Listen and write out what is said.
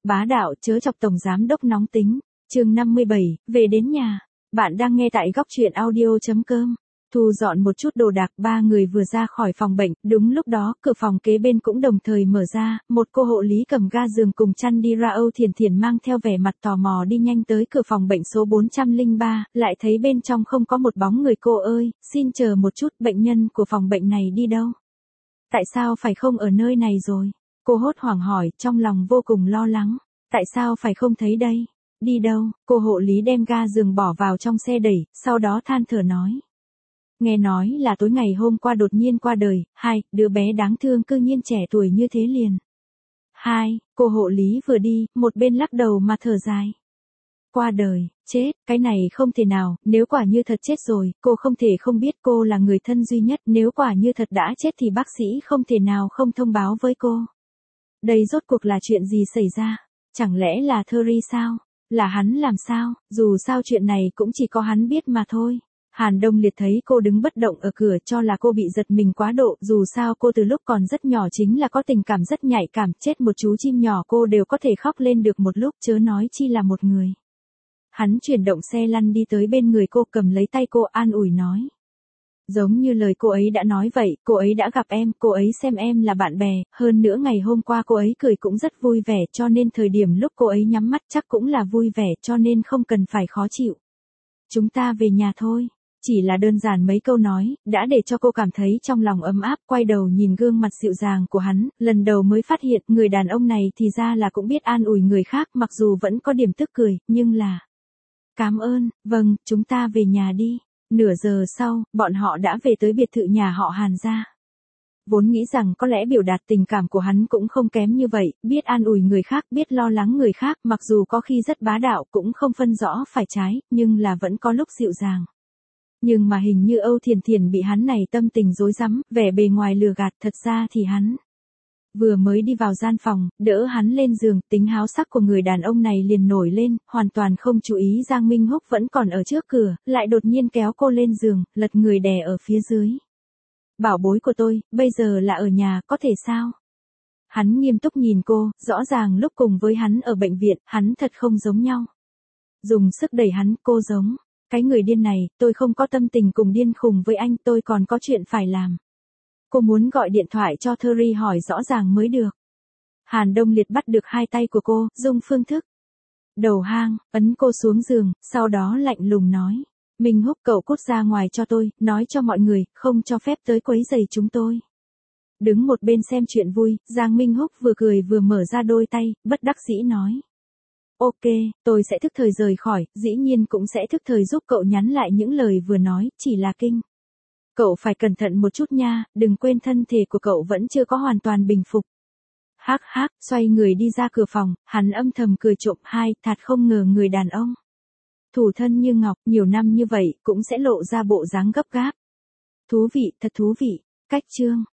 Bá đạo chớ chọc tổng giám đốc nóng tính. Chương 57, về đến nhà. Bạn đang nghe tại góc truyện audio.com. Thu dọn một chút đồ đạc, ba người vừa ra khỏi phòng bệnh, đúng lúc đó, cửa phòng kế bên cũng đồng thời mở ra, một cô hộ lý cầm ga giường cùng chăn đi ra. Âu Thiển Thiển mang theo vẻ mặt tò mò đi nhanh tới cửa phòng bệnh số 403, lại thấy bên trong không có một bóng người. Cô ơi, xin chờ một chút, bệnh nhân của phòng bệnh này đi đâu? Tại sao phải không ở nơi này rồi? Cô hốt hoảng hỏi, trong lòng vô cùng lo lắng. Tại sao phải không thấy đây? Đi đâu? Cô hộ lý đem ga giường bỏ vào trong xe đẩy, sau đó than thở nói. Nghe nói là tối ngày hôm qua đột nhiên qua đời, đứa bé đáng thương cư nhiên trẻ tuổi như thế liền. Cô hộ lý vừa đi, một bên lắc đầu mà thở dài. Qua đời, chết, cái này không thể nào, nếu quả như thật chết rồi, cô không thể không biết, cô là người thân duy nhất, nếu quả như thật đã chết thì bác sĩ không thể nào không thông báo với cô. Đây rốt cuộc là chuyện gì xảy ra? Chẳng lẽ là Terry sao? Là hắn làm sao? Dù sao chuyện này cũng chỉ có hắn biết mà thôi. Hàn Đông Liệt thấy cô đứng bất động ở cửa cho là cô bị giật mình quá độ, dù sao cô từ lúc còn rất nhỏ chính là có tình cảm rất nhạy cảm, chết một chú chim nhỏ cô đều có thể khóc lên được một lúc, chớ nói chi là một người. Hắn chuyển động xe lăn đi tới bên người cô, cầm lấy tay cô an ủi nói. Giống như lời cô ấy đã nói vậy, cô ấy đã gặp em, cô ấy xem em là bạn bè, hơn nữa ngày hôm qua cô ấy cười cũng rất vui vẻ, cho nên thời điểm lúc cô ấy nhắm mắt chắc cũng là vui vẻ, cho nên không cần phải khó chịu. Chúng ta về nhà thôi. Chỉ là đơn giản mấy câu nói, đã để cho cô cảm thấy trong lòng ấm áp, quay đầu nhìn gương mặt dịu dàng của hắn, lần đầu mới phát hiện người đàn ông này thì ra là cũng biết an ủi người khác, mặc dù vẫn có điểm tức cười, nhưng là... Cảm ơn, vâng, chúng ta về nhà đi. Nửa giờ sau, bọn họ đã về tới biệt thự nhà họ Hàn gia. Vốn nghĩ rằng có lẽ biểu đạt tình cảm của hắn cũng không kém như vậy, biết an ủi người khác, biết lo lắng người khác, mặc dù có khi rất bá đạo cũng không phân rõ phải trái, nhưng là vẫn có lúc dịu dàng. Nhưng mà hình như Âu Thiển Thiển bị hắn này tâm tình rối rắm, vẻ bề ngoài lừa gạt, thật ra thì hắn vừa mới đi vào gian phòng, đỡ hắn lên giường, tính háo sắc của người đàn ông này liền nổi lên, hoàn toàn không chú ý Giang Minh Húc vẫn còn ở trước cửa, lại đột nhiên kéo cô lên giường, lật người đè ở phía dưới. Bảo bối của tôi, bây giờ là ở nhà, có thể sao? Hắn nghiêm túc nhìn cô, rõ ràng lúc cùng với hắn ở bệnh viện, hắn thật không giống nhau. Dùng sức đẩy hắn, cô giống. Cái người điên này, tôi không có tâm tình cùng điên khùng với anh, tôi còn có chuyện phải làm. Cô muốn gọi điện thoại cho Terry hỏi rõ ràng mới được. Hàn Đông Liệt bắt được hai tay của cô, dùng phương thức đầu hang, ấn cô xuống giường, sau đó lạnh lùng nói. Minh Húc, cậu cút ra ngoài cho tôi, nói cho mọi người, không cho phép tới quấy rầy chúng tôi. Đứng một bên xem chuyện vui, Giang Minh Húc vừa cười vừa mở ra đôi tay, bất đắc dĩ nói. Ok, tôi sẽ thức thời rời khỏi, dĩ nhiên cũng sẽ thức thời giúp cậu nhắn lại những lời vừa nói, chỉ là kinh. Cậu phải cẩn thận một chút nha, đừng quên thân thể của cậu vẫn chưa có hoàn toàn bình phục. Xoay người đi ra cửa phòng, hắn âm thầm cười trộm, thật không ngờ người đàn ông. Thủ thân như ngọc, nhiều năm như vậy, cũng sẽ lộ ra bộ dáng gấp gáp. Thú vị, thật thú vị. Cách chương.